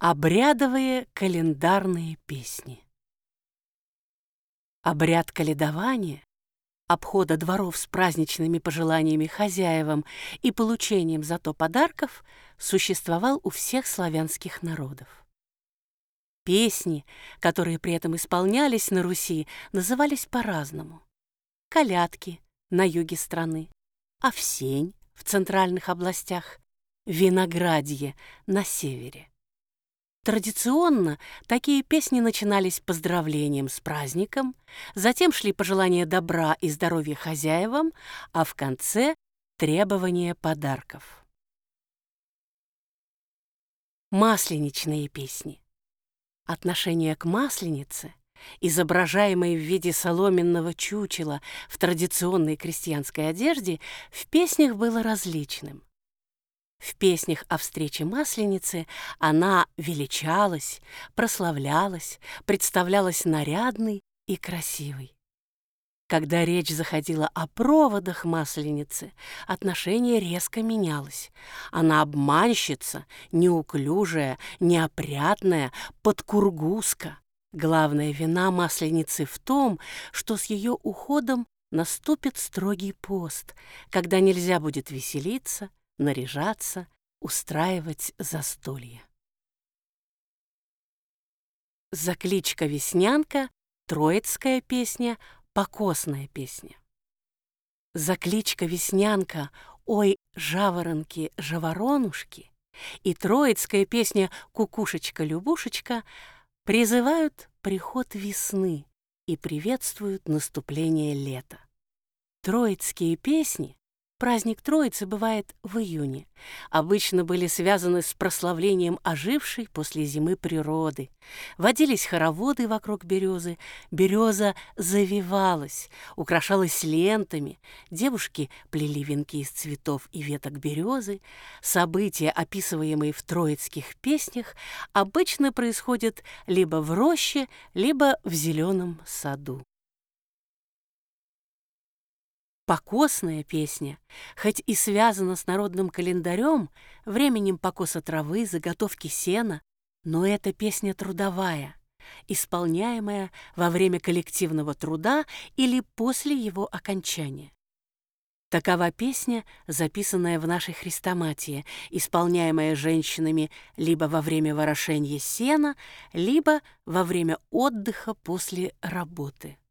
Обрядовые календарные песни. Обряд каледования, обхода дворов с праздничными пожеланиями хозяевам и получением зато подарков, существовал у всех славянских народов. Песни, которые при этом исполнялись на Руси, назывались по-разному. Колядки на юге страны, овсень в центральных областях, виноградье на севере. Традиционно такие песни начинались поздравлением с праздником, затем шли пожелания добра и здоровья хозяевам, а в конце – требования подарков. Масленичные песни. Отношение к Масленице, изображаемой в виде соломенного чучела в традиционной крестьянской одежде, в песнях было различным. В песнях о встрече Масленицы она величалась, прославлялась, представлялась нарядной и красивой. Когда речь заходила о проводах Масленицы, отношение резко менялось. Она обманщица, неуклюжая, неопрятная, подкургузка. Главная вина Масленицы в том, что с ее уходом наступит строгий пост, когда нельзя будет веселиться, наряжаться, устраивать застолье. Закличка Веснянка, троицкая песня, покосная песня. Закличка Веснянка, ой, жаворонки, жаворонушки и троицкая песня Кукушечка-Любушечка призывают приход весны и приветствуют наступление лета. Троицкие песни, праздник Троицы бывает в июне, обычно были связаны с прославлением ожившей после зимы природы. Водились хороводы вокруг березы, береза завивалась, украшалась лентами, девушки плели венки из цветов и веток березы. События, описываемые в троицких песнях, обычно происходят либо в роще, либо в зеленом саду. Покосная песня, хоть и связана с народным календарем, временем покоса травы, заготовки сена, но это песня трудовая, исполняемая во время коллективного труда или после его окончания. Такова песня, записанная в нашей хрестоматии, исполняемая женщинами либо во время ворошения сена, либо во время отдыха после работы.